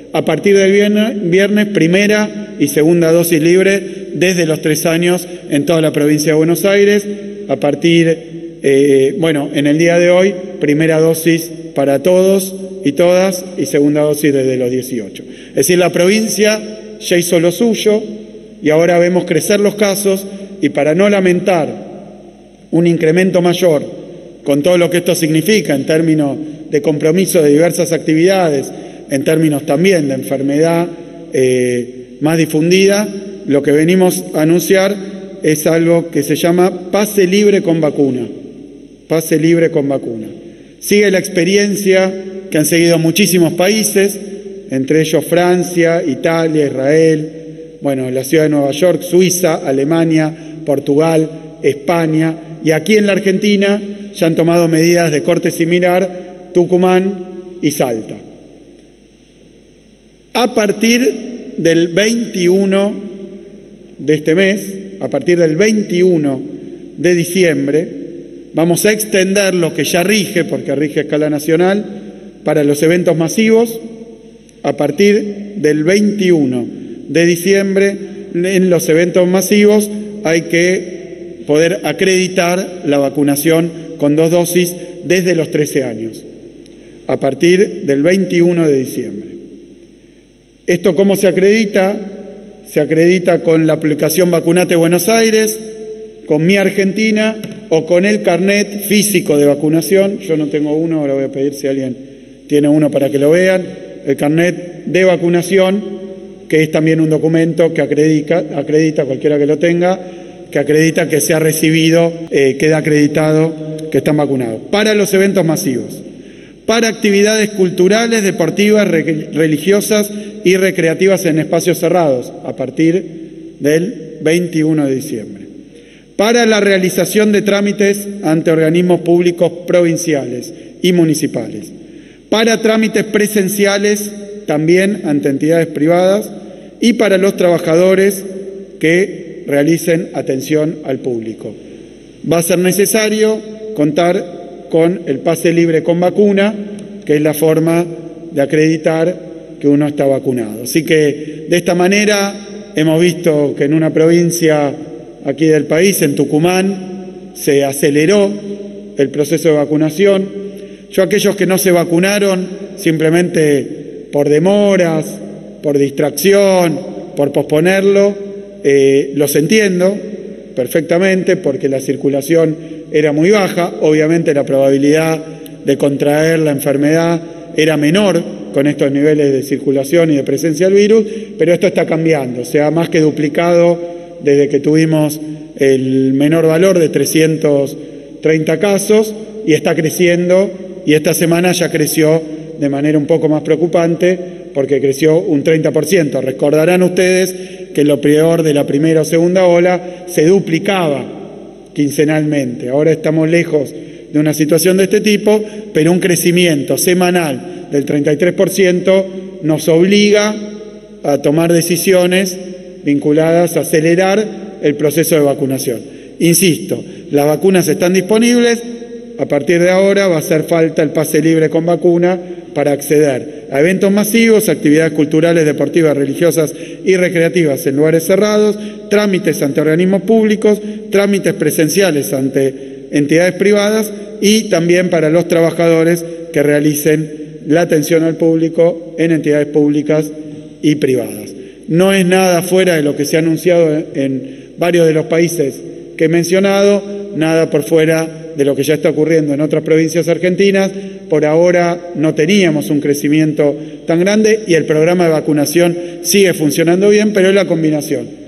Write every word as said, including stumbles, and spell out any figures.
A partir del viernes, viernes, primera y segunda dosis libre desde los tres años en toda la provincia de Buenos Aires. A partir, eh, bueno, en el día de hoy, primera dosis para todos y todas y segunda dosis desde los dieciocho. Es decir, la provincia ya hizo lo suyo y ahora vemos crecer los casos, y para no lamentar un incremento mayor con todo lo que esto significa en términos de compromiso de diversas actividades, en términos también de enfermedad eh, más difundida, lo que venimos a anunciar es algo que se llama pase libre con vacuna. Pase libre con vacuna. Sigue la experiencia que han seguido muchísimos países, entre ellos Francia, Italia, Israel, bueno, la ciudad de Nueva York, Suiza, Alemania, Portugal, España, y aquí en la Argentina ya han tomado medidas de corte similar Tucumán y Salta. A partir del veintiuno de este mes, a partir del veintiuno de diciembre, vamos a extender lo que ya rige, porque rige a escala nacional, para los eventos masivos. A partir del veintiuno de diciembre, en los eventos masivos hay que poder acreditar la vacunación con dos dosis desde los trece años, a partir del veintiuno de diciembre. ¿Esto cómo se acredita? Se acredita con la aplicación Vacunate Buenos Aires, con Mi Argentina o con el carnet físico de vacunación. Yo no tengo uno, ahora voy a pedir si alguien tiene uno para que lo vean. El carnet de vacunación, que es también un documento que acredita, acredita cualquiera que lo tenga, que acredita que se ha recibido, eh, queda acreditado que están vacunados. Para los eventos masivos, para actividades culturales, deportivas, re religiosas y recreativas en espacios cerrados, a partir del veintiuno de diciembre. Para la realización de trámites ante organismos públicos provinciales y municipales. Para trámites presenciales, también ante entidades privadas, y para los trabajadores que realicen atención al público. Va a ser necesario contar con el pase libre con vacuna, que es la forma de acreditar que uno está vacunado. Así que de esta manera hemos visto que en una provincia aquí del país, en Tucumán, se aceleró el proceso de vacunación. Yo, aquellos que no se vacunaron simplemente por demoras, por distracción, por posponerlo, eh, los entiendo perfectamente, porque la circulación era muy baja. Obviamente la probabilidad de contraer la enfermedad era menor con estos niveles de circulación y de presencia del virus, pero esto está cambiando, se ha más que duplicado desde que tuvimos el menor valor de trescientos treinta casos, y está creciendo, y esta semana ya creció de manera un poco más preocupante, porque creció un treinta por ciento. Recordarán ustedes que lo peor de la primera o segunda ola se duplicaba quincenalmente. Ahora estamos lejos de una situación de este tipo, pero un crecimiento semanal del treinta y tres por ciento nos obliga a tomar decisiones vinculadas a acelerar el proceso de vacunación. Insisto, las vacunas están disponibles. A partir de ahora va a hacer falta el pase libre con vacuna para acceder a eventos masivos, actividades culturales, deportivas, religiosas y recreativas en lugares cerrados, trámites ante organismos públicos, trámites presenciales ante entidades privadas, y también para los trabajadores que realicen la atención al público en entidades públicas y privadas. No es nada fuera de lo que se ha anunciado en varios de los países que he mencionado, nada por fuera de lo que ya está ocurriendo en otras provincias argentinas. Por ahora no teníamos un crecimiento tan grande y el programa de vacunación sigue funcionando bien, pero es la combinación